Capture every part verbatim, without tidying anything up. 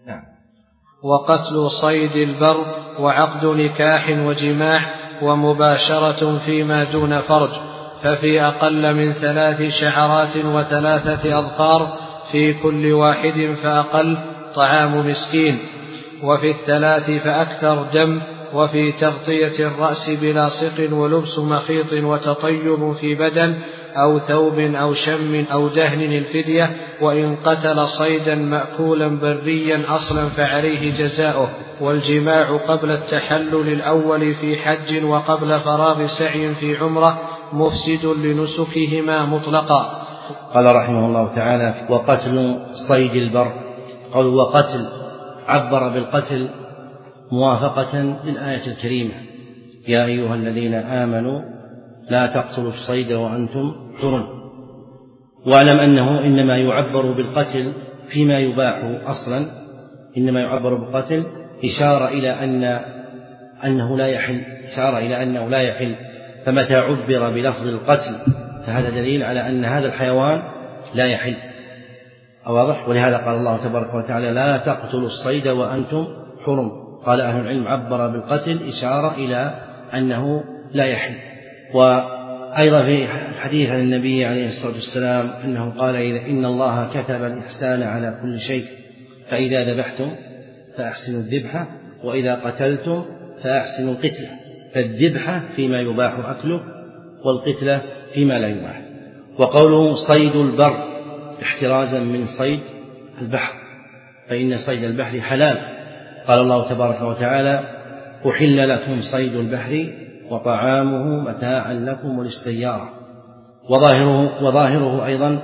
نعم. وقتل صيد البر وعقد نكاح وجماع ومباشرة فيما دون فرج، ففي أقل من ثلاث شعرات وثلاثة أظفار في كل واحد فأقل طعام مسكين، وفي الثلاث فأكثر دم، وفي تغطية الرأس بلاصق ولبس مخيط وتطيب في بدن أو ثوب أو شم أو دهن الفدية. وإن قتل صيدا مأكولا بريا أصلا فعليه جزاؤه. والجماع قبل التحلل الأول في حج وقبل فراغ سعي في عمرة مفسد لنسكهما مطلقا. قال رحمه الله تعالى: وقتل صيد البر. قال وقتل، عبر بالقتل موافقة للآية الكريمة: يا أيها الذين آمنوا لا تقتلوا الصيد وأنتم حرم. واعلم أنه إنما يعبر بالقتل فيما يباح أصلا، إنما يعبر بالقتل إشارة إلى أن أنه لا يحل، إشارة إلى أنه لا يحل. فمتى عبر بلفظ القتل فهذا دليل على أن هذا الحيوان لا يحل. واضح؟ ولهذا قال الله تبارك وتعالى: لا تقتلوا الصيد وأنتم حرم. قال أهل العلم: عبر بالقتل إشارة إلى أنه لا يحل. وأيضا في الحديث عن النبي عليه الصلاة والسلام أنه قال: إن الله كتب الإحسان على كل شيء، فإذا ذبحتم فأحسنوا الذبحة، وإذا قتلتم فأحسنوا القتلة. فالذبحة فيما يباح أكله، والقتلة فيما لا يباح. وقوله صيد البر احترازا من صيد البحر، فإن صيد البحر حلال. قال الله تبارك وتعالى: أحل لكم صيد البحر وطعامه متاعا لكم وللسيارة. وظاهره, وظاهره أيضا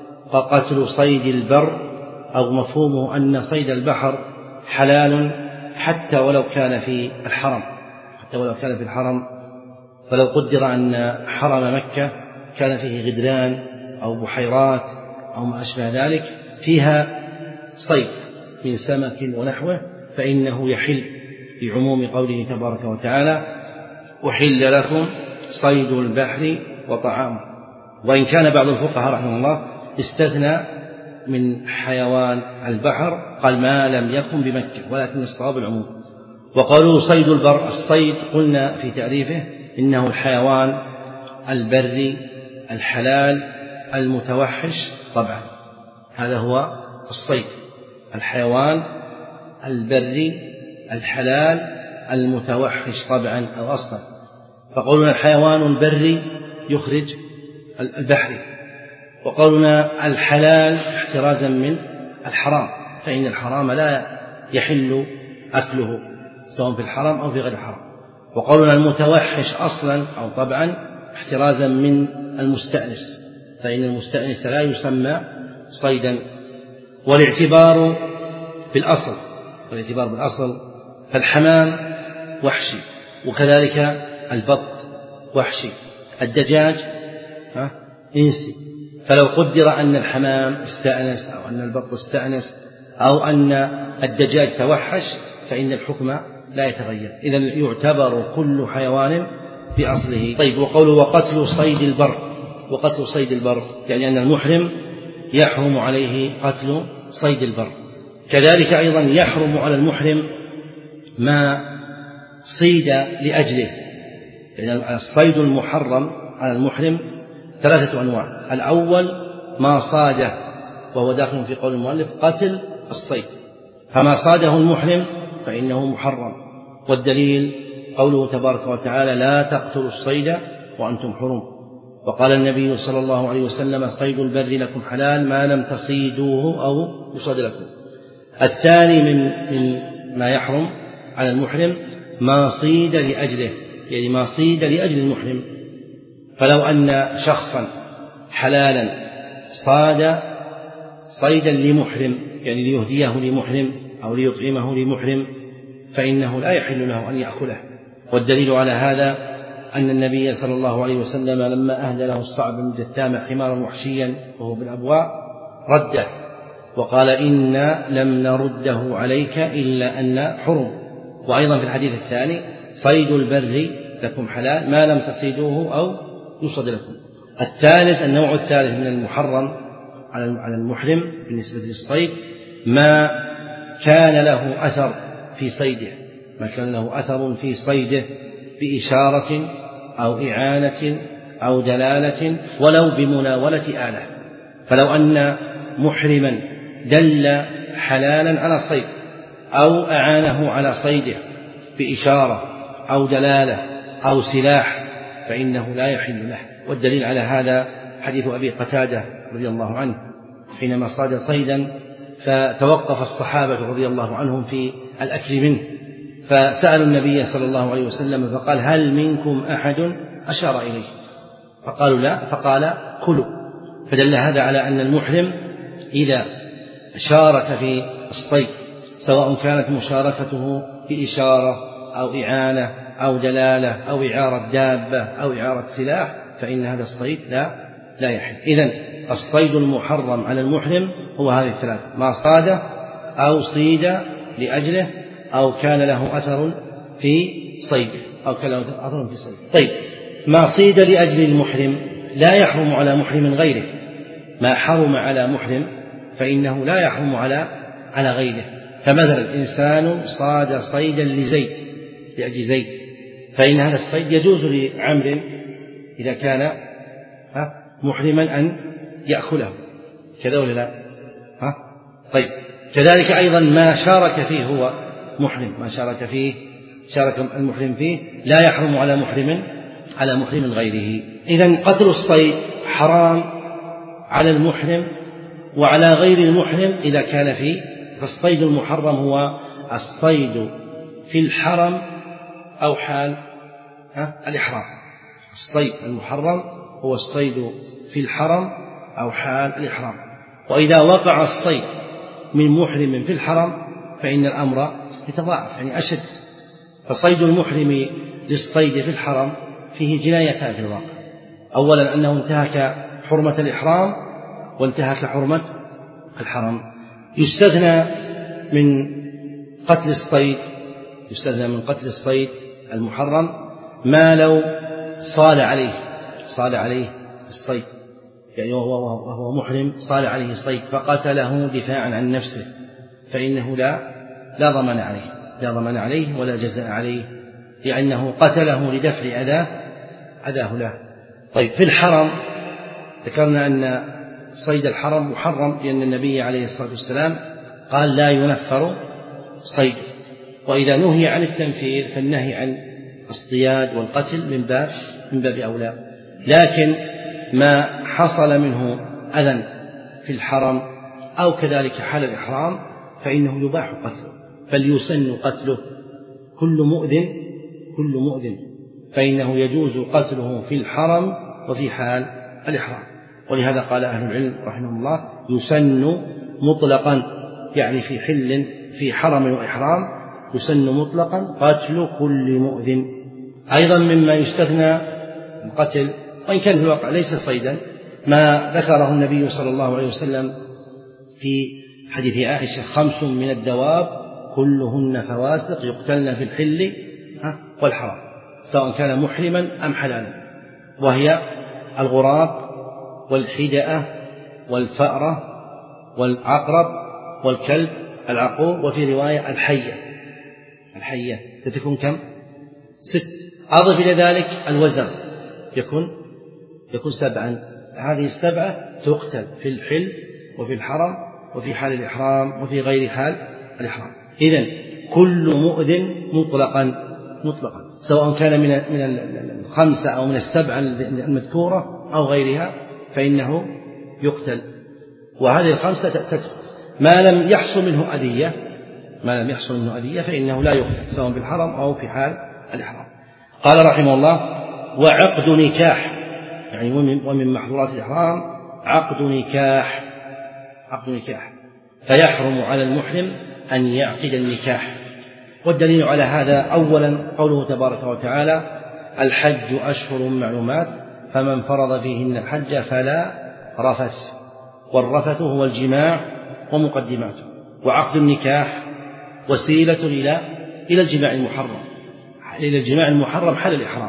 قتل صيد البر، أو مفهومه أن صيد البحر حلال حتى ولو كان في الحرم، حتى ولو كان في الحرم. فلو قدر أن حرم مكة كان فيه غدران أو بحيرات أو ما أشبه ذلك فيها صيد من سمك ونحوه، فإنه يحل بعموم قوله تبارك وتعالى: أحل لكم صيد البحر وطعامه. وإن كان بعض الفقهاء رحمه الله استثنى من حيوان البحر، قال ما لم يكن بمكة، ولكن الصواب العموم. وقالوا صيد البر، الصيد قلنا في تعريفه إنه الحيوان البري الحلال المتوحش طبعا، هذا هو الصيد، الحيوان البري الحلال المتوحش طبعا أو أصلا. فقولنا الحيوان البري يخرج البحري، وقولنا الحلال احترازا من الحرام، فإن الحرام لا يحل أكله سواء في الحرم أو في غير الحرم. وقولنا المتوحش أصلا أو طبعا احترازا من المستأنس، فإن المستأنس لا يسمى صيدا. والاعتبار بالأصل، والاعتبار بالأصل فالحمام وحشي، وكذلك البط وحشي، الدجاج إنسي. فلو قدر أن الحمام استأنس أو أن البط استأنس أو أن الدجاج توحش فإن الحكم لا يتغير. إذن يعتبر كل حيوان بأصله. طيب، وقوله وقتل صيد البر، وقتل صيد البر يعني أن المحرم يحرم عليه قتل صيد البر. كذلك أيضا يحرم على المحرم ما صيد لأجله، يعني الصيد المحرم على المحرم ثلاثة أنواع. الأول ما صاده، وهو داخل في قول المؤلف قتل الصيد، فما صاده المحرم فإنه محرم. والدليل قوله تبارك وتعالى: لا تقتلوا الصيد وأنتم حرم. وقال النبي صلى الله عليه وسلم: صيد البر لكم حلال ما لم تصيدوه أو يصاد لكم. الثاني من, من ما يحرم على المحرم ما صيد لأجله، يعني ما صيد لأجل المحرم. فلو أن شخصا حلالا صاد صيدا لمحرم، يعني ليهديه لمحرم أو ليطعمه لمحرم، فإنه لا يحل له أن يأكله. والدليل على هذا أن النبي صلى الله عليه وسلم لما أهدى له الصعب بن جثام حمارا وحشيا وهو بالأبواء رده وقال: إنا لم نرده عليك إلا أن حرم. وأيضا في الحديث الثاني: صيد البر لكم حلال ما لم تصيدوه أو يصد لكم. الثالث، النوع الثالث من المحرم على المحرم بالنسبة للصيد ما كان له أثر في صيده ما كان له أثر في صيده بإشارة أو إعانة أو دلالة ولو بمناولة آلة. فلو أن محرما دل حلالا على صيد أو أعانه على صيده بإشارة أو دلالة أو سلاح فإنه لا يحل له. والدليل على هذا حديث أبي قتادة رضي الله عنه حينما صاد صيدا فتوقف الصحابة رضي الله عنهم في الأكل منه فسألوا النبي صلى الله عليه وسلم فقال هل منكم أحد أشار إليه فقالوا لا فقال كلوا. فدل هذا على أن المحرم إذا شارك في الصيد سواء كانت مشاركته بإشارة أو إعانة أو دلالة أو إعارة دابة أو إعارة سلاح فإن هذا الصيد لا لا يحل. إذن الصيد المحرم على المحرم هو هذه الثلاث: ما صاد أو صيد لأجله أو كان له أثر في صيده أو كان له أثر في صيده. طيب، ما صيد لأجل المحرم لا يحرم على محرم غيره. ما حرم على محرم فإنه لا يحرم على على غيره. فمثلا إنسان صاد صيدا لزيد لأجل زيد فإن هذا الصيد يجوز لعمر إذا كان محرما أن يأكله كذا ولا لا؟ ها؟ طيب، كذلك أيضا ما شارك فيه هو محرم ما شارك فيه شارك المحرم فيه لا يحرم على محرم على محرم غيره. إذن قتل الصيد حرام على المحرم وعلى غير المحرم إذا كان فيه. فالصيد المحرم هو الصيد في الحرم أو حال الإحرام. الصيد المحرم هو الصيد في الحرم أو حال الإحرام. وإذا وقع الصيد من محرم في الحرم فإن الأمر يتضاعف يعني أشد. فصيد المحرم للصيد في الحرم فيه جنايتان في الواقع: أولا أنه انتهك حرمة الإحرام وانتهك حرمة الحرم. يستثنى من قتل الصيد يستثنى من قتل الصيد المحرم ما لو صال عليه صال عليه الصيد يعني وهو, وهو محرم صال عليه الصيد فقتله دفاعا عن نفسه فإنه لا لا ضمان عليه لا ضمان عليه ولا جزاء عليه لأنه قتله لدفع أذاه أذاه له. طيب، في الحرم ذكرنا أن صيد الحرم محرم لأن النبي عليه الصلاة والسلام قال لا ينفر صيد. وإذا نهي عن التنفير فالنهي عن الصياد والقتل من باب من باب أولى. لكن ما حصل منه أذى في الحرم أو كذلك حال الإحرام فإنه يباح قتله بل يسن قتله. كل مؤذن كل مؤذن فإنه يجوز قتله في الحرم وفي حال الإحرام. ولهذا قال أهل العلم رحمه الله يسن مطلقا يعني في حل في حرم وإحرام يسن مطلقا قتل كل مؤذن. أيضا مما يستثنى القتل وإن كان في الواقع ليس صيدا ما ذكره النبي صلى الله عليه وسلم في حديث عائشة: خمس من الدواب كلهن فواسق يقتلن في الحل والحرام سواء كان محرما أم حلالا، وهي الغراب والحدأة والفأرة والعقرب والكلب العقور، وفي رواية الحية الحية تكون كم؟ ست. أضف إلى ذلك الوزر يكون يكون سبعا. هذه السبعة تقتل في الحل وفي الحرم وفي حال الإحرام وفي غير حال الإحرام. إذن كل مؤذن مطلقا مطلقا سواء كان من من الخمسة أو من السبعة المذكورة أو غيرها فإنه يقتل. وهذه الخمسة تدخل ما لم يحصل منه أذية ما لم يحصل منه أذية فإنه لا يقتل سواء في الحرم أو في حال الإحرام. قال رحمه الله: وعقد نكاح يعني ومن محظورات الإحرام عقد نكاح عقد نكاح فيحرم على المحرم أن يعقد النكاح. والدليل على هذا أولا قوله تبارك وتعالى: الحج أشهر معلومات فمن فرض فيهن الحج فلا رفث. والرفث هو الجماع ومقدماته. وعقد النكاح وسيلة إلى إلى الجماع المحرم إلى الجماع المحرم حال الإحرام.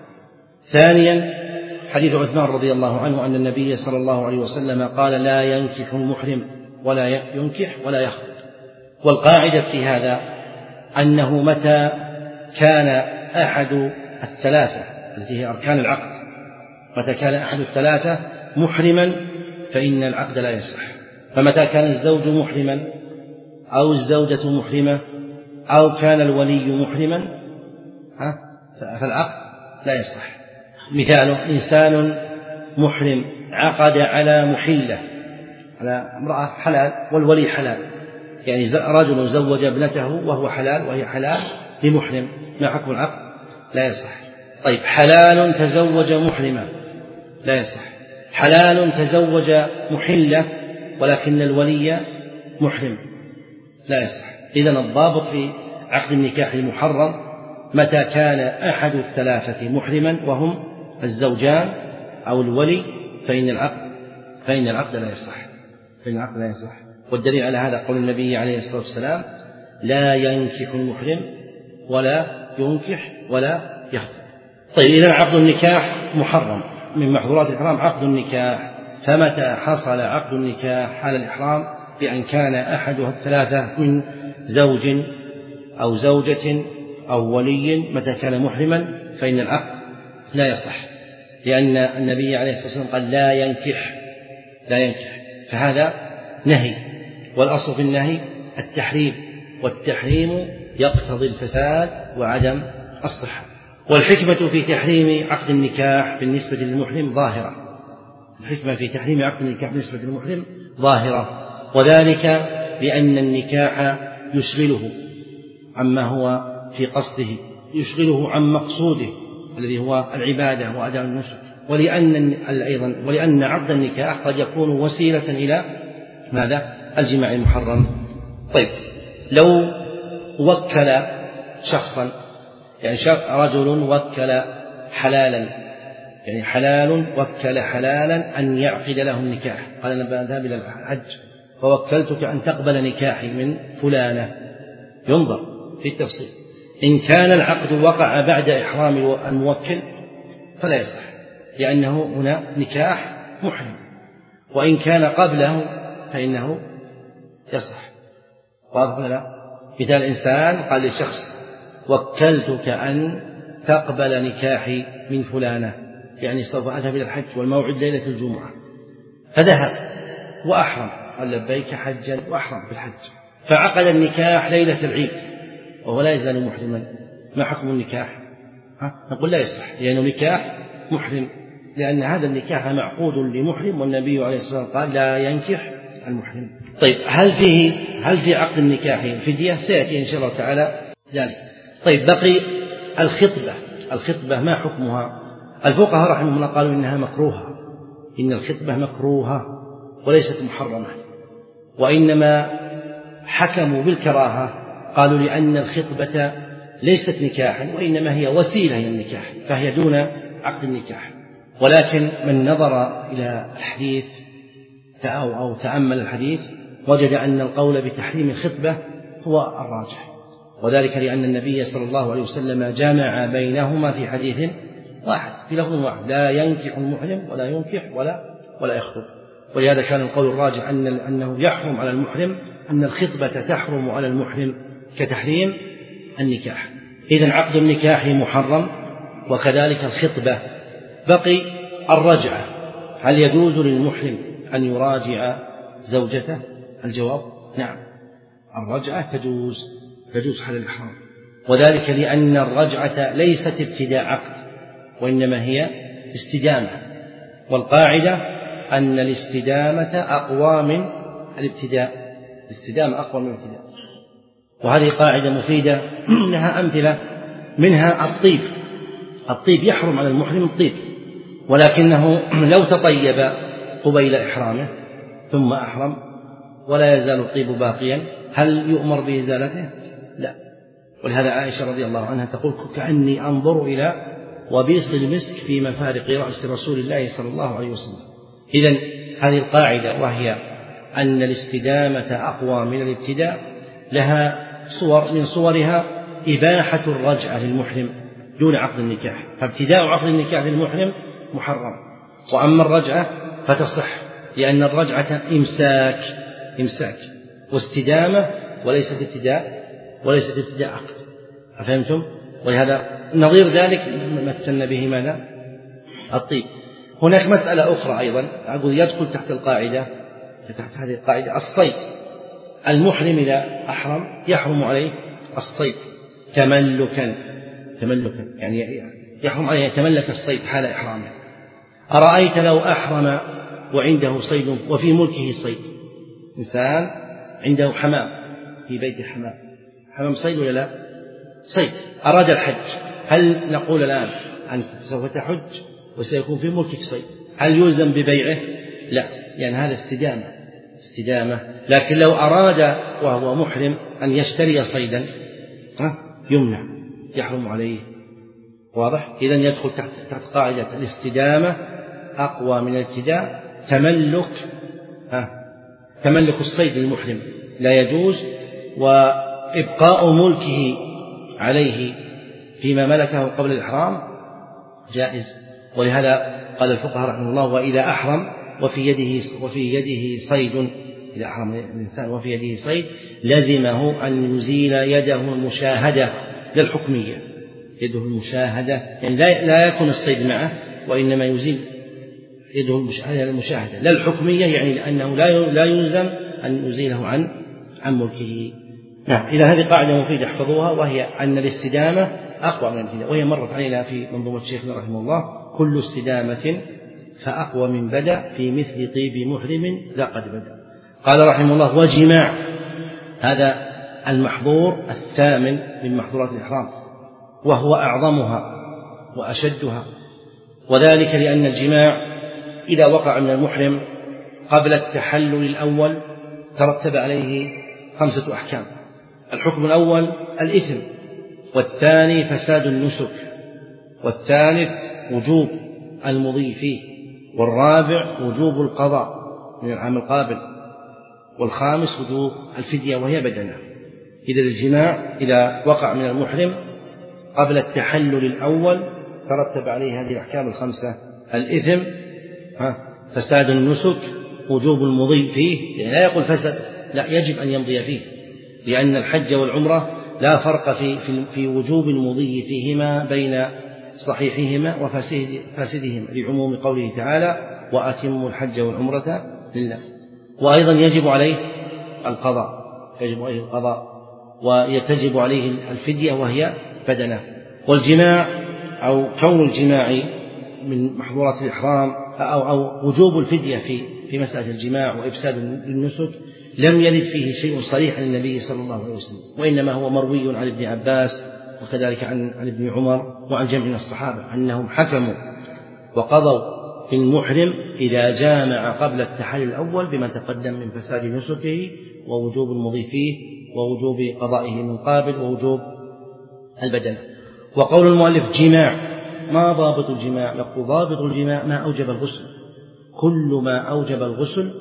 ثانيا حديث عثمان رضي الله عنه أن النبي صلى الله عليه وسلم قال: لا ينكح المحرم ولا ينكح ولا يخطب. والقاعدة في هذا أنه متى كان أحد الثلاثة التي هي أركان العقد، متى كان أحد الثلاثة محرما فإن العقد لا يصح. فمتى كان الزوج محرما أو الزوجة محرمة أو كان الولي محرما فالعقد لا يصح. مثاله إنسان محرم عقد على محلة، على امرأة حلال والولي حلال، يعني رجل زوج ابنته وهو حلال وهي حلال لمحرم، ما حكم العقد؟ لا يصح. طيب حلال تزوج محرمة لا يصح، حلال تزوج محلة ولكن الولي محرم لا يصح. إذن الضابط في عقد النكاح المحرم متى كان أحد الثلاثة محرما وهم الزوجان أو الولي فإن العقد فإن العقد لا يصح فإن العقد لا يصح. والدليل على هذا قول النبي عليه الصلاة والسلام: لا ينكح المحرم ولا ينكح ولا يخطب. طيب إذن عقد النكاح محرم، من محظورات الإحرام عقد النكاح. فمتى حصل عقد النكاح حال الإحرام بأن كان أحدها الثلاثة من زوج أو زوجة أو ولي، متى كان محرما فإن العقد لا يصح، لأن النبي عليه الصلاة والسلام قال: لا ينكح لا ينكح فهذا نهي، والأصل في النهي التحريم، والتحريم يقتضي الفساد وعدم الصحة. والحكمة في تحريم عقد النكاح بالنسبة للمحرم ظاهرة، الحكمة في تحريم عقد النكاح بالنسبة للمحرم ظاهرة، وذلك لأن النكاح يشغله عما هو في قصده، يشغله عن مقصوده الذي هو العبادة وأداء النسك، ولأن أيضا ولأن عقد النكاح قد يكون وسيلة إلى ماذا؟ الجماع المحرم. طيب لو وكل شخصا، يعني رجل وكل حلالا، يعني حلال وكل حلالا أن يعقد له النكاح، قال: أنا بذهب إلى الحج فوكلتك أن تقبل نكاحي من فلانة. ينظر في التفصيل، إن كان العقد وقع بعد إحرام الموكل فلا يصح، لأنه هنا نكاح محرم، وإن كان قبله فإنه يصح. واضح ولا لا؟ مثال إنسان قال لشخص: وكلتك أن تقبل نكاحي من فلانة، يعني سوف أذهب إلى الحج والموعد ليلة الجمعة، فذهب وأحرم، قال: لبيك حجا وأحرم بالحج، فعقد النكاح ليلة العيد وهو لا يزال محرما، ما حكم النكاح؟ ها؟ نقول لا يصح، لأنه نكاح محرم، لأن هذا النكاح معقود لمحرم، والنبي عليه الصلاة والسلام قال: لا ينكح المحرم. طيب هل فيه هل في عقد النكاح فدية؟ سيأتي إن شاء الله تعالى ذلك. طيب بقي الخطبة. الخطبة ما حكمها؟ الفقهاء رحمهم الله قالوا إنها مكروهة، إن الخطبة مكروهة وليست محرمة، وإنما حكموا بالكراهة، قالوا لأن الخطبة ليست نكاحا وإنما هي وسيلة إلى النكاح، فهي دون عقد النكاح. ولكن من نظر إلى الحديث أو, أو تأمل الحديث وجد أن القول بتحريم الخطبة هو الراجح، وذلك لأن النبي صلى الله عليه وسلم جامع بينهما في حديث واحد في لفظ واحد: لا ينكح المحرم ولا ينكح ولا ولا يخطب. ولهذا كان القول الراجح أن أنه يحرم على المحرم، أن الخطبة تحرم على المحرم كتحريم النكاح. إذن عقد النكاح محرم وكذلك الخطبة. بقي الرجعة، هل يجوز للمحرم أن يراجع زوجته؟ الجواب: نعم، الرجعة تجوز تجوز حال الإحرام، وذلك لأن الرجعة ليست ابتداء عقد وإنما هي استدامة، والقاعدة أن الاستدامة أقوى من الابتداء، الاستدامة أقوى من الابتداء. وهذه قاعدة مفيدة، لها أمثلة، منها الطيب. الطيب يحرم على المحرم الطيب، ولكنه لو تطيب قبيل إحرامه ثم أحرم ولا يزال الطيب باقيا، هل يؤمر بإزالته؟ لا. ولهذا عائشة رضي الله عنها تقول: كأني أنظر إلى وبيص المسك في مفارق رأس رسول الله صلى الله عليه وسلم. إذن هذه القاعدة، وهي أن الاستدامة أقوى من الابتداء، لها صور، من صورها إباحة الرجعة للمحرم دون عقد النكاح، فابتداء عقد النكاح للمحرم محرم، وأما الرجعة فتصح، لأن الرجعة إمساك إمساك واستدامة وليست ابتداء وليست ابتداء عقد. أفهمتم؟ ولهذا نظير ذلك مثلنا به ماذا؟ الطيب. هناك مسألة أخرى أيضا أقول يدخل تحت القاعدة تحت هذه القاعدة الصيد. المحرم إذا أحرم يحرم عليه الصيد تملكا تملكا يعني يحرم عليه يتملك الصيد حال إحرامه. أرأيت لو أحرم وعنده صيد وفي ملكه صيد، إنسان عنده حمام في بيت حمام، حمام صيد ولا لا؟ صيد، أراد الحج، هل نقول الآن أنت سوف تحج وسيكون في ملكك صيد، هل يلزم ببيعه؟ لا، لأن هذا استدامة استدامة. لكن لو أراد وهو محرم أن يشتري صيدا يمنع، يحرم عليه. واضح؟ إذن يدخل تحت, تحت قاعدة الاستدامة أقوى من الابتداء. تملك ها تملك الصيد للمحرم لا يجوز، وإبقاء ملكه عليه فيما ملكه قبل الإحرام جائز. ولهذا قال الفقهاء رحمه الله: وإذا أحرم وفي يده وفي يده صيد، إذا أحرم الإنسان وفي يده صيد لزمه أن يزيل يده المشاهدة للحكمية، يده المشاهدة يعني لا يكون الصيد معه، وإنما يزيل يده المشاهدة لا الحكمية، يعني لأنه لا يلزم أن يزيله عن عن ملكه. نعم، إذا هذه قاعدة مفيدة احفظوها، وهي أن الاستدامة أقوى من الابتداء، وهي مرت علينا في منظومة شيخنا رحمه الله: كل استدامة فأقوى من بدأ في مثل طيب محرم لا قد بدأ. قال رحمه الله: وجماع، هذا المحظور الثامن من محظورات الإحرام، وهو أعظمها وأشدها، وذلك لأن الجماع إذا وقع من المحرم قبل التحلل الأول ترتب عليه خمسة أحكام. الحكم الأول الإثم، والثاني فساد النسك، والثالث وجوب المضي فيه، والرابع وجوب القضاء من العام القابل، والخامس وجوب الفدية وهي بدنة. إذا الجماع إذا وقع من المحرم قبل التحلل الأول ترتب عليه هذه الأحكام الخمسة: الإثم، فساد النسك، وجوب المضي فيه، يعني لا يقول فسد، لا، يجب أن يمضي فيه، لأن الحج والعمرة لا فرق في, في, في وجوب المضي فيهما بين صحيحهما وفاسدهما، لعموم قوله تعالى: وأتموا الحج والعمرة لله. وأيضا يجب عليه القضاء، يجب عليه القضاء ويتجب عليه الفدية وهي بدنة. والجماع أو كون الجماع من محظورات الإحرام أو, أو وجوب الفدية في في مسألة الجماع وإفساد النسك لم يرد فيه شيء صريح عن النبي صلى الله عليه وسلم، وإنما هو مروي عن ابن عباس وكذلك عن, عن ابن عمر وعن جمع من الصحابة أنهم حكموا وقضوا في المحرم إذا جامع قبل التحلل الأول بما تقدم من فساد نسكه ووجوب المضي فيه ووجوب قضائه من قابل ووجوب البدن. وقول المؤلف جماع، ما ضابط الجماع؟ يقول ضابط الجماع ما أوجب الغسل، كل ما أوجب الغسل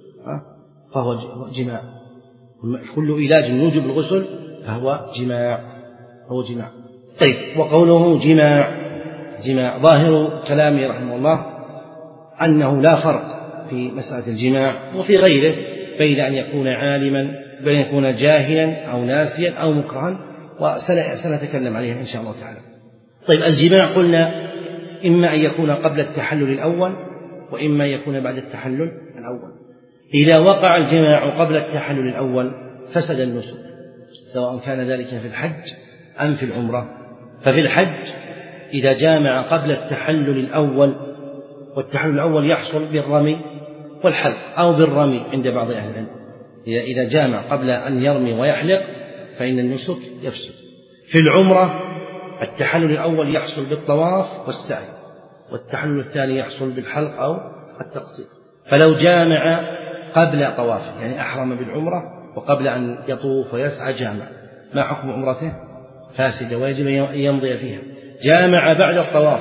فهو جماع، كل علاج يوجب الغسل فهو جماع هو جماع. طيب، وقوله جماع جماع ظاهر كلامه رحمه الله أنه لا فرق في مسألة الجماع وفي غيره بين أن يكون عالما بين أن يكون جاهلا أو ناسيا أو مكرها، وسنتكلم عليها إن شاء الله تعالى. طيب، الجماع قلنا إما أن يكون قبل التحلل الأول وإما أن يكون بعد التحلل الأول. إذا وقع الجماع قبل التحلل الأول فسد النسك، سواء كان ذلك في الحج أم في العمرة. ففي الحج إذا جامع قبل التحلل الأول، والتحلل الأول يحصل بالرمي والحلق أو بالرمي عند بعض أهل العلم، إذا جامع قبل أن يرمي ويحلق فإن النسك يفسد. في العمرة التحلل الأول يحصل بالطواف والسعي، والتحلل الثاني يحصل بالحلق أو التقصير. فلو جامع قبل طوافه، يعني أحرم بالعمرة وقبل أن يطوف ويسعى جامع، ما حكم عمرته؟ فاسدة ويجب أن يمضي فيها. جامع بعد الطواف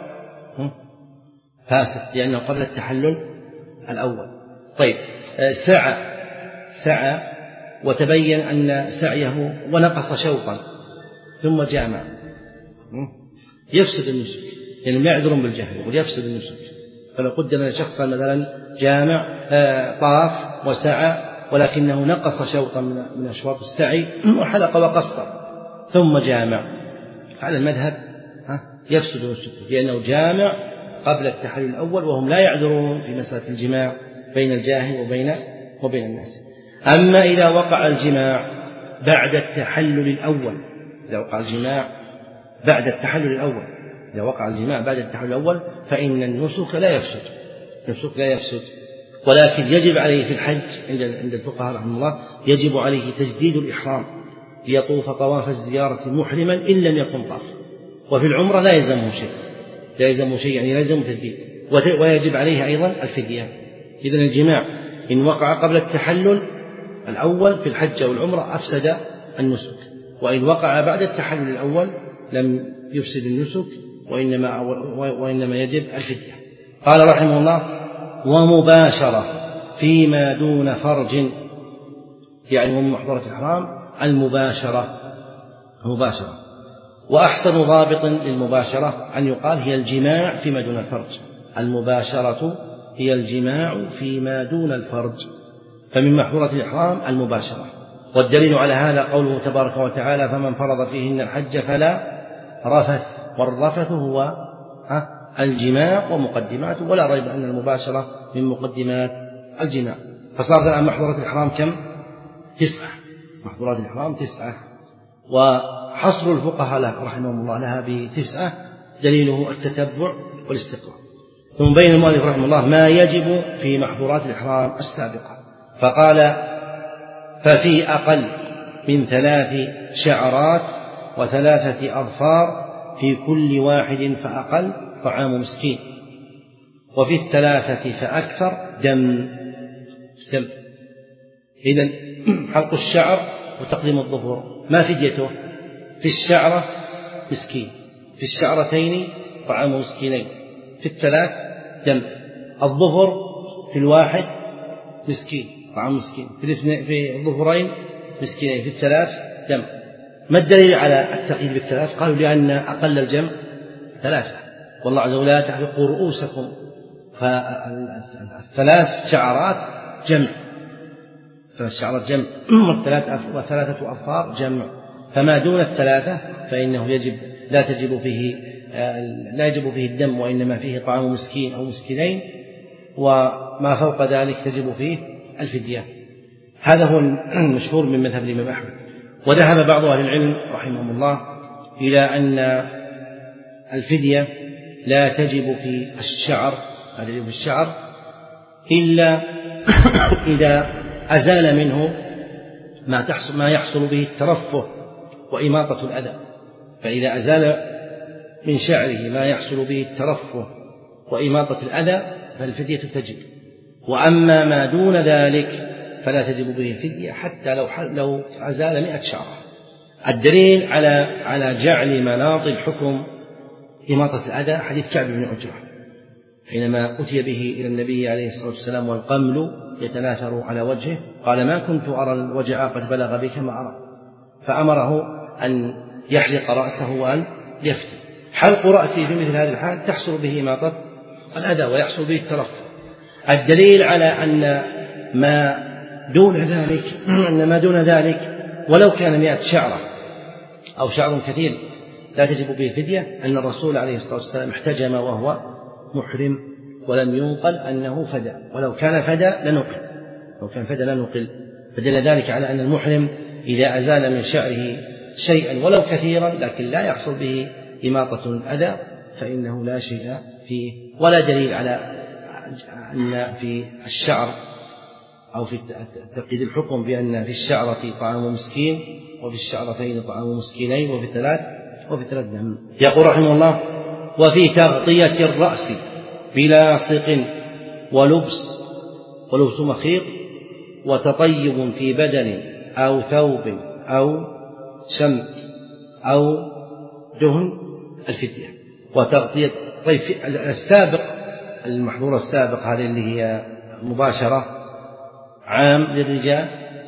فاسد لأنه قبل التحلل الأول. طيب، سعى سعى وتبين أن سعيه ونقص شوطا ثم جامع، يفسد النسك، يعني ما يعذرون بالجهل يقول يفسد النسك. فلو قدر أن شخصا مثلا جامع طاف وسعى ولكنه نقص شوطا من أشواط السعي وحلق وقصر ثم جامع، على المذهب يفسد نسكه لأنه جامع قبل التحلل الأول، وهم لا يعذرون في مسألة الجماع بين الجاهل وبين وبين الناس. أما إذا وقع الجماع بعد التحلل الأول، إذا وقع الجماع بعد التحلل الأول إذا وقع الجماع بعد التحلل الأول فإن النسك لا يفسد، النسك لا يفسد، ولكن يجب عليه في الحج عند الفقهاء رحمه الله يجب عليه تجديد الإحرام ليطوف طواف الزيارة محرما إن لم يكن طاف. وفي العمرة لا يلزمه شيء، لا يلزمه شيء يعني لا يلزمه تجديد، ويجب عليه أيضا الفدية. إذن الجماع إن وقع قبل التحلل الأول في الحج أو العمرة أفسد النسك، وإن وقع بعد التحلل الأول لم يفسد النسك وإنما, وإنما يجب الفدية. قال رحمه الله: ومباشرة فيما دون فرج، يعني من محظورة الإحرام المباشرة مباشرة. وأحسن ضابط للمباشرة أن يقال هي الجماع فيما دون الفرج، المباشرة هي الجماع فيما دون الفرج، فمن محظورة الإحرام المباشرة. والدليل على هذا قوله تبارك وتعالى: فمن فرض فيهن الحج فلا رفث، والرفث هو الجماع ومقدماته، ولا ريب أن المباشرة من مقدمات الجماع. فصارت الآن محظورات الإحرام كم؟ تسعة، محظورات الإحرام تسعة، وحصر الفقهاء رحمهم الله لها بتسعة دليله التتبع والاستقراء. ثم بين المؤلف رحمه الله ما يجب في محظورات الإحرام السابقة، فقال: ففي أقل من ثلاث شعرات وثلاثة أظفار في كل واحد فأقل طعام مسكين، وفي الثلاثة فأكثر دم دم إذن حلق الشعر وتقديم الظفر ما فديته؟ في الشعرة مسكين، في الشعرتين طعام مسكينين، في الثلاث دم. الظفر في الواحد مسكين طعام مسكين، في الاثنين في الظفرين مسكينين، في الثلاث دم. ما الدليل على التقييد بالثلاث؟ قالوا لأن أقل الجمع ثلاثة، والله عز وجل: لا تحلقوا رؤوسكم، فالثلاث شعرات جمع، ثلاث شعرات جمع، وثلاثة أظفار جمع، فما دون الثلاثة فإنه يجب لا تجب فيه لا يجب فيه الدم، وإنما فيه طعام مسكين أو مسكينين، وما فوق ذلك تجب فيه الفدية. هذا هو المشهور من مذهب الإمام أحمد. وذهب بعض أهل العلم رحمهم الله إلى أن الفدية لا تجب في الشعر لا تجب في الشعر إلا إذا أزال منه ما تحصل ما يحصل به الترفه وإماطة الأذى. فإذا أزال من شعره ما يحصل به الترفه وإماطة الأذى فالفدية تجب. وأما ما دون ذلك فلا تجب به الفدية حتى لو لو أزال مئة شعرة. الدليل على على جعل مناط الحكم إماطة الأذى حديث كعب بن عجرة حينما أتي به إلى النبي عليه الصلاة والسلام والقمل يتناثر على وجهه، قال: ما كنت أرى الوجع قد بلغ بك ما أرى، فأمره أن يحلق رأسه وأن يفتي. حلق رأسه في مثل هذه الحال تحصل به إماطة الأذى ويحصل به الترفه. الدليل على أن ما دون ذلك أن ما دون ذلك ولو كان مئة شعرة أو شعر كثير لا تجب به فدية أن الرسول عليه الصلاة والسلام احتجم وهو محرم ولم ينقل أنه فدى، ولو كان فدى لنقل لو كان فدى لنقل فدل ذلك على أن المحرم إذا أزال من شعره شيئا ولو كثيرا لكن لا يحصل به إماطة الأذى فإنه لا شيء فيه. ولا دليل على أن في الشعر أو في تقييد الحكم بأن في الشعرة طعام مسكين وفي الشعرتين طعام مسكينين وفي الثلاث وفي الثلاث دم. يقول رحمه الله: وفي تغطية الرأس بلاصق ولبس ولبس مخيط وتطيب في بدن أو ثوب أو شمع أو دهن الفدية. وتغطية طيب السابق المحظور السابق هذه اللي هي مباشرة عام للرجال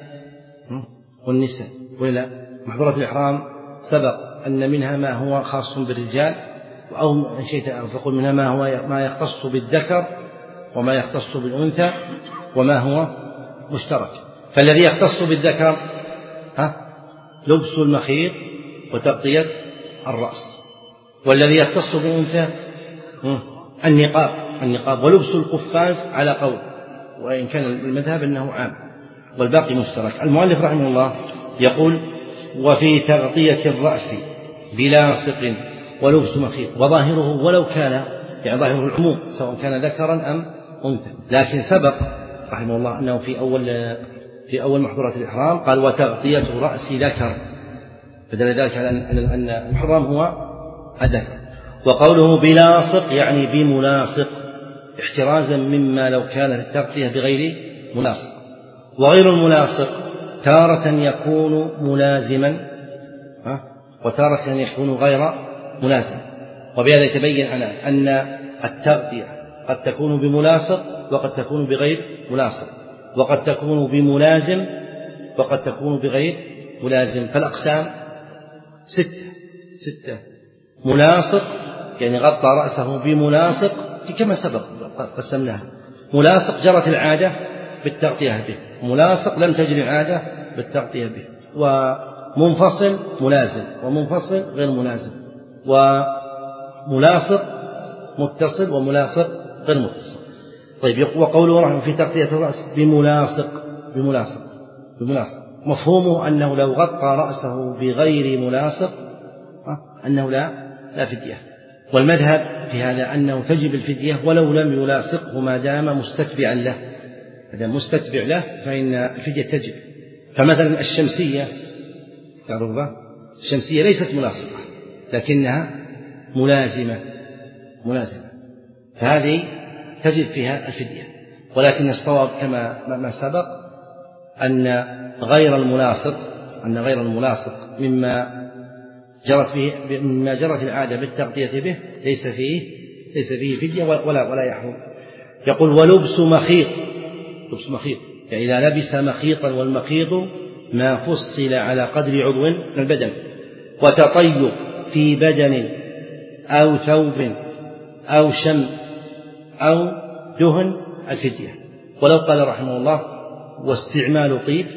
والنساء ولا محظورة الإحرام سبق أن منها ما هو خاص بالرجال أو شيء تقول منها ما هو ما يختص بالذكر وما يختص بالأنثى وما هو مشترك. فالذي يختص بالذكر ها لبس المخيط وتغطية الرأس، والذي يختص بالأنثى النقاب النقاب ولبس القفاز على قول، وإن كان المذهب أنه عام والباقي مشترك. المؤلف رحمه الله يقول: وفي تغطية الرأس بلاصق ولبس مخيط، وظاهره ولو كان يعني ظاهره العموم سواء كان ذكرا أم أنثى، لكن سبق رحمه الله أنه في أول في أول محظورات الإحرام قال: وتغطية رأس ذكر، فدل ذلك على أن المحرم هو الذكر. وقوله بلاصق يعني بملاصق، احترازا مما لو كانت التغطية بغير ملاصق. وغير الملاصق تارة يكون ملازما وتارة يكون غير ملازم، وبهذا يتبين لنا أن التغطية قد تكون بملاصق وقد تكون بغير ملاصق، وقد تكون بملازم وقد تكون بغير ملازم. فالأقسام ستة ستة ملاصق يعني غطى رأسه بملاصق كما سبق قسمناها: ملاصق جرت العادة بالتغطية به، ملاصق لم تجري العادة بالتغطية به، ومنفصل ملازم ومنفصل غير ملازم، وملاصق متصل وملاصق غير متصل. طيب، وقوله رحمه في تغطية الرأس بملاصق بملاصق بملاصق مفهومه أنه لو غطى رأسه بغير ملاصق أنه لا لا فدية. والمذهب في هذا أنه تجب الفدية ولو لم يلاصقه ما دام مستتبعا له، إذا مستتبع له فإن الفدية تجب. فمثلا الشمسية تعرفها، الشمسية ليست ملاصقة لكنها ملازمة ملازمة فهذه تجب فيها الفدية. ولكن الصواب كما ما سبق أن غير الملاصق أن غير الملاصق مما جرت به مما جرت العادة بالتغطية به ليس فيه ليس فيه فدية ولا ولا يحرم. يقول: ولبس مخيط لبس مخيط يعني إذا لبس مخيطا، والمخيط ما فصل على قدر عضو من البدن. وتطيب في بدن أو ثوب أو شم أو دهن الفدية. ولو قال رحمه الله: واستعمال طيب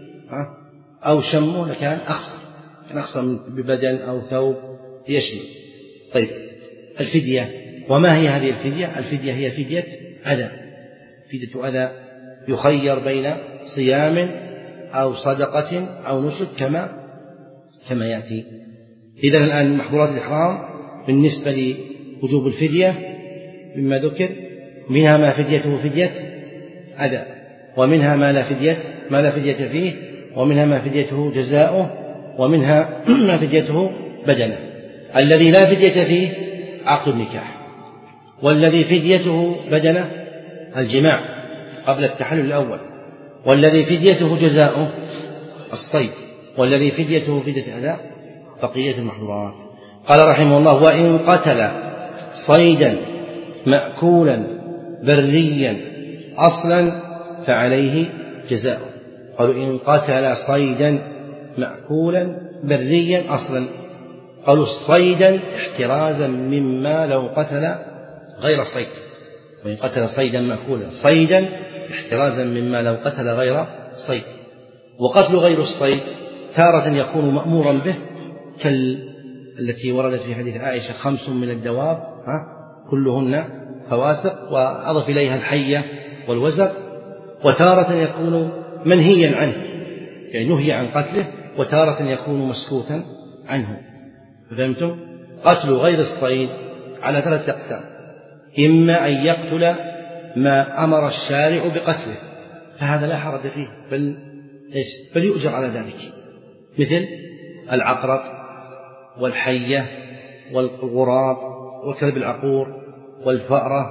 أو شمه لكان أخصر كان أخصر من ببدن أو ثوب يشمل. طيب، الفدية، وما هي هذه الفدية؟ الفدية هي فدية أذى فدية أذى يخير بين صيام أو صدقة أو نسك كما كما يأتي. إذن الآن محظورات الإحرام بالنسبة لوجوب الفدية مما ذكر: منها ما فديته فدية أذى، ومنها ما لا فدية ما لا فدية فيه، ومنها ما فديته جزاؤه، ومنها ما فديته بدنه. الذي لا فدية فيه عقد النكاح، والذي فديته بدنه الجماع قبل التحلل الأول، والذي فديته جزاؤه الصيد، والذي فديته فدية أذى بقية المحظورات. قال رحمه الله: وإن قتل صيدا مأكولا بريا أصلا فعليه جزاؤه. قالوا: إن قتل صيدا مأكولا بريا أصلا. قالوا: صيدا احترازا مما لو قتل غير صيد. وإن قتل صيدا مأكولا صيدا احترازا مما لو قتل غير صيد. وقتل غير الصيد تارة يكون مأمورا به كالتي وردت في حديث عائشة: خمس من الدواب ها كلهن فواسق، وأضف إليها الحية والوزغ. وتارة يكون منهيا عنه يعني نهي عن قتله، وتارة يكون مسكوتا عنه. فهمتم؟ قتل غير الصيد على ثلاثة أقسام: إما أن يقتل ما أمر الشارع بقتله، فهذا لا حرج فيه بل إيش بل يؤجر على ذلك، مثل العقرب والحية والغراب والكلب العقور والفأرة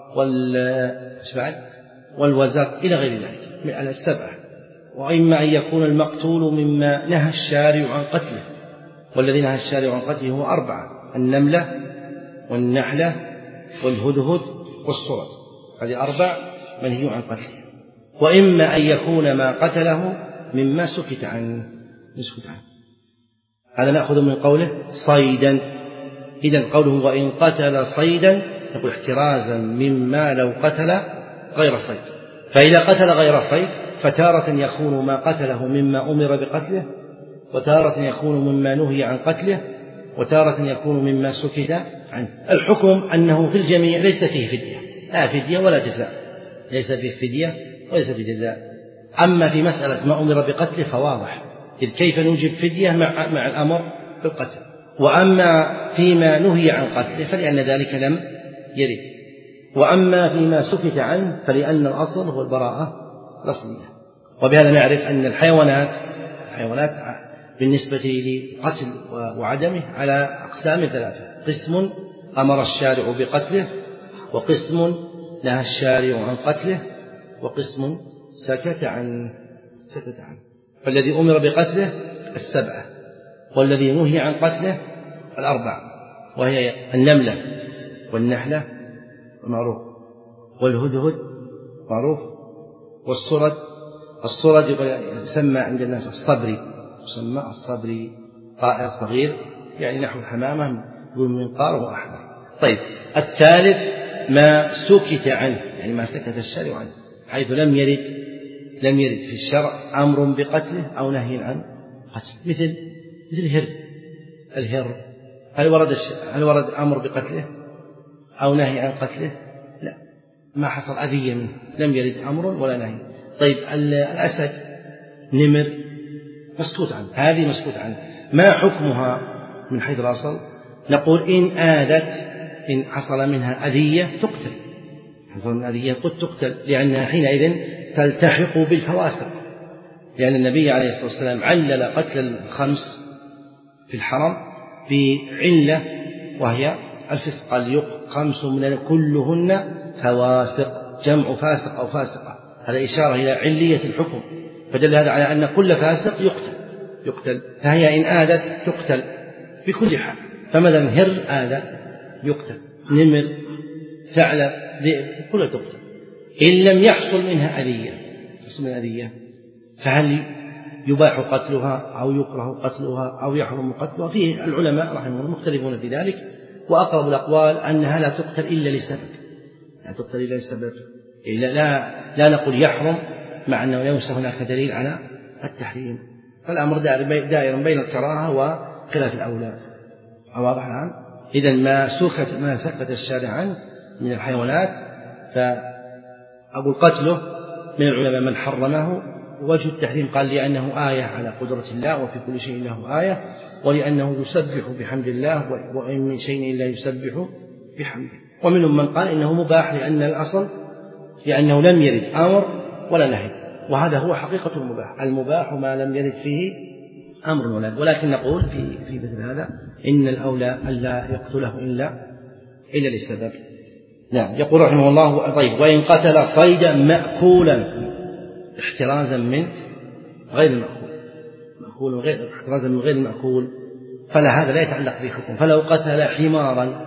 والوزغ إلى غير ذلك من السبعة. وإما أن يكون المقتول مما نهى الشارع عن قتله، والذي نهى الشارع عن قتله هو أربعة: النملة والنحلة والهدهد والصرد، هذه أربع منهي عن قتله. وإما أن يكون ما قتله مما سكت عنه سكت عنه هذا نأخذ من قوله صيدا. إذن قوله: وإن قتل صيدا يقول احترازا مما لو قتل غير صيد. فإذا قتل غير صيد فتارة يكون ما قتله مما أمر بقتله، وتارة يكون مما نهي عن قتله، وتارة يكون مما سكت عنه. الحكم أنه في الجميع ليس فيه فدية، لا فدية ولا جزاء، ليس فيه فدية وليس فيه جزاء. أما في مسألة ما أمر بقتله فواضح، إذ كيف نوجب فدية مع, مع الأمر بالقتل. وأما فيما نهي عن قتله فلأن ذلك لم يرد، وأما فيما سكت عنه فلأن الأصل هو البراءة الأصلية. وبهذا نعرف أن الحيوانات الحيوانات بالنسبة لقتل وعدمه على أقسام ثلاثة: قسم أمر الشارع بقتله، وقسم نهى الشارع عن قتله، وقسم سكت عنه سكت عنه فالذي أمر بقتله السبعة، والذي نهي عن قتله الأربع، وهي النملة والنحلة معروف، والهدهد معروف، والصرد. الصرد يسمى عند الناس الصبري، يسمى الصبري، طائر صغير يعني نحو الحمامة يقول منقار وأحمر. طيب الثالث ما سكت عنه، يعني ما سكت الشارع عنه، حيث لم يرد لم يرد في الشرع أمر بقتله أو نهي عن قتله، مثل مثل الهر الهر هل ورد هل ورد أمر بقتله أو نهي عن قتله؟ لا، ما حصل أذية منه، لم يرد أمر ولا نهي. طيب الأسد نمر مسكوت عنه، هذه مسكوت عنه، ما حكمها من حيث الأصل؟ نقول إن آذت إن حصل منها أذية تقتل، حصل منها أذية قد تقتل، لأنها حينئذ تلتحق بالفواسق، لأن النبي عليه الصلاة والسلام علل قتل الخمس في الحرم بعلة وهي الفسق، قال خمس من كلهن فواسق، جمع فاسق أو فاسقة، هذا إشارة إلى علية الحكم، فدل هذا على أن كل فاسق يقتل يقتل فهي إن آذت تقتل بكل حال. فمثلا هر آذى يقتل، نمر ثعلب ذئب كلها تقتل. إن لم يحصل منها أذية يحصل منها أذية فهل يباح قتلها أو يكره قتلها أو يحرم قتلها؟ فيه العلماء رحمهم الله مختلفون في ذلك، وأقرب الأقوال أنها لا تقتل إلا لسبب، لا تقتل إلا لسبب، لا, لا, لا نقول يحرم مع أنه ليس هناك دليل على التحريم، فالأمر دائر بين الكراهة وخلاف الأولى. واضح الآن؟ إذن ما سكت ما سكت الشارع عنه من الحيوانات فأقول قتله من العلماء من حرمه. وجه التحريم قال لأنه آية على قدرة الله وفي كل شيء له آية، ولأنه يسبح بحمد الله وإن من شيء إلا يسبح بحمده. ومنهم من قال إنه مباح لأن الأصل لأنه لم يرد أمر ولا نهي، وهذا هو حقيقة المباح، المباح ما لم يرد فيه أمر ولا نهي. ولكن نقول في في مثل هذا إن الأولى ألا يقتله إلا إلا للسبب. نعم. يقول رحمه الله: طيب وإن قتل صيدا مأكولا احترازا من غير المأكول، مأكول غير احترازا من غير المأكول، فلا هذا لا يتعلق بحكم. فلو قتل حمارا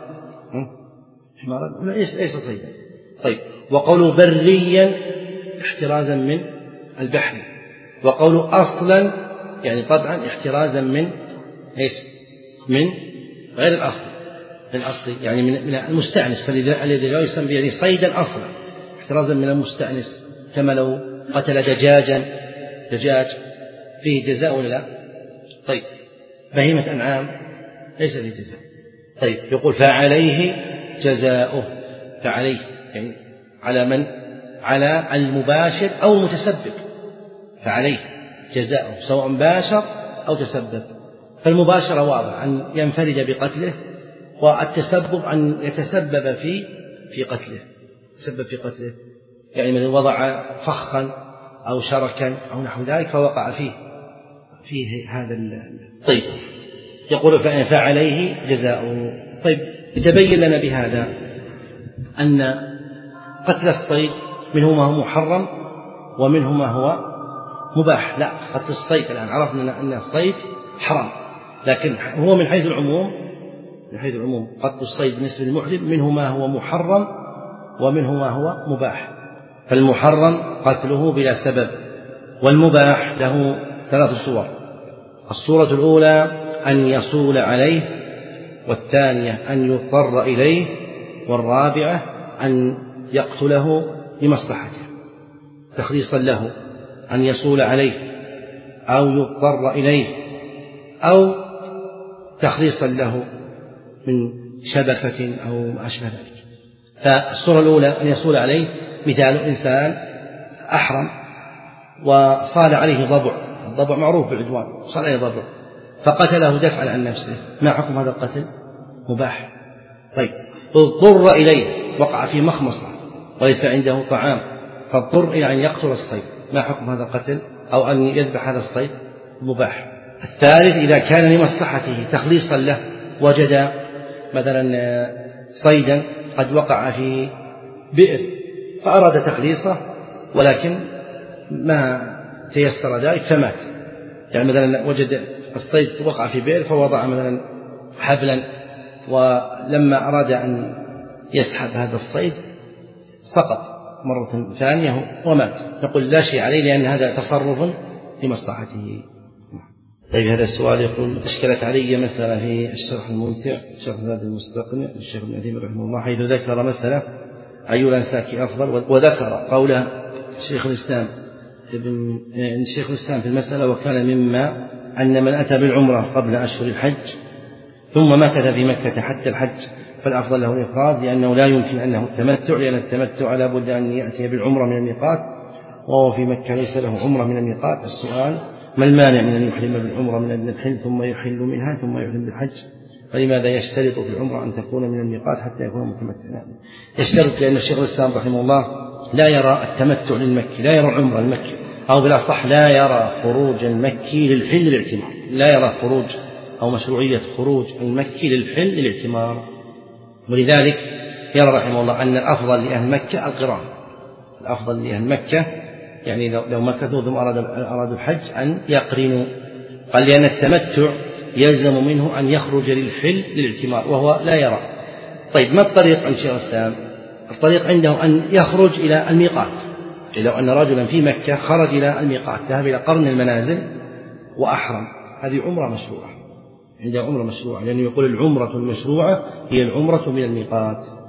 حمارا ليس ليس صيدا. طيب وقوله بريا احترازا من البحر، وقوله أصلا يعني طبعا احترازا من ايش؟ من غير الأصل، من الأصل يعني من, من المستأنس، الذي لا يسمى يعني صيدا أصلا احترازا من المستأنس. كما لو قتل دجاجا دجاج فيه جزاء ولا لا؟ طيب بهيمة أنعام ليس فيه جزاء. طيب يقول فعليه جزاؤه، فعليه يعني على من؟ على المباشر أو المتسبب، فعليه جزاؤه سواء باشر أو تسبب. فالمباشرة واضح أن ينفرد بقتله، والتسبب أن يتسبب في في قتله، تسبب في قتله يعني من وضع فخا أو شركا أو نحو ذلك فوقع فيه فيه هذا. طيب يقول فعليه جزاؤه. طيب يتبين لنا بهذا أن قتل الصيد منه ما هو محرم ومنه ما هو مباح. لا، قتل الصيد الآن عرفنا أن الصيد حرام، لكن هو من حيث العموم من حيث العموم قتل الصيد بالنسبة للمحرم منه ما هو محرم ومنه ما هو مباح. فالمحرم قتله بلا سبب، والمباح له ثلاث صور: الصورة الأولى أن يصول عليه، والثانية أن يضطر إليه، والرابعة أن يقتله لمصلحته تخليصا له أن يصول عليه أو يضطر إليه أو تخليصا له من شبكة أو ما أشبه ذلك. فالصورة الأولى أن يصول عليه مثال إنسان أحرم وصال عليه ضبع، الضبع معروف بالعدوان، صال عليه ضبع فقتله دفعا عن نفسه، ما حكم هذا القتل؟ مباح. طيب اضطر إليه، وقع في مخمصة وليس عنده طعام فاضطر إلى أن يقتل الصيد، ما حكم هذا القتل؟ أو أن يذبح هذا الصيد؟ مباح. الثالث إذا كان لمصلحته تخليصا له، وجد مثلا صيدا قد وقع في بئر فأراد تخليصه ولكن ما تيسر ذلك فمات، يعني مثلا وجد الصيد وقع في بئر فوضع مثلا حبلا ولما أراد أن يسحب هذا الصيد سقط مرة ثانية ومات، نقول لا شيء عليه لأن هذا تصرف لمصلحته. طيب هذا السؤال يقول أشكلت علي مسألة في الشرح الممتع شرح زاد المستقنع للشيخ ابن عثيمين رحمه الله، حيث ذكر مسألة أي الأنساك أفضل، وذكر قوله شيخ الإسلام ابن شيخ الإسلام في المسألة وكان مما أن من أتى بالعمرة قبل أشهر الحج ثم مكث في مكة حتى الحج فالأفضل له الإفراد، لأنه لا يمكن أنه التمتع، لأن التمتع لا بد أن يأتي بالعمرة من الميقات وهو في مكة ليس له عمرة من الميقات. السؤال ما المانع من أن يحرم بالعمرة من أدنى الحل ثم يحل منها ثم يحرم بالحج؟ فلماذا يشترط في العمرة أن تكون من الميقات حتى يكون متمتعا؟ يشترط لأن الشيخ الإسلام رحمه الله لا يرى التمتع للمكي، لا يرى عمرة المكي، أو بالأصح لا يرى خروج المكي للحل للاعتمار، لا يرى خروج أو مشروعية خروج المكي للحل للاعتمار، ولذلك يرى رحمه الله أن الأفضل لأهل مكة القران، الأفضل لأهل مكة يعني لو مكثوا ثم أرادوا الحج أن يقرنوا، قال لأن التمتع يلزم منه أن يخرج للحل للاعتمار وهو لا يرى. طيب ما الطريق عند شيخ الإسلام؟ الطريق عنده أن يخرج إلى الميقات، لو أن رجلا في مكة خرج إلى الميقات ذهب إلى قرن المنازل وأحرم، هذه عمرة مشروعة، عنده عمرة مشروعة، لأنه يقول العمرة المشروعة هي العمرة من الميقات.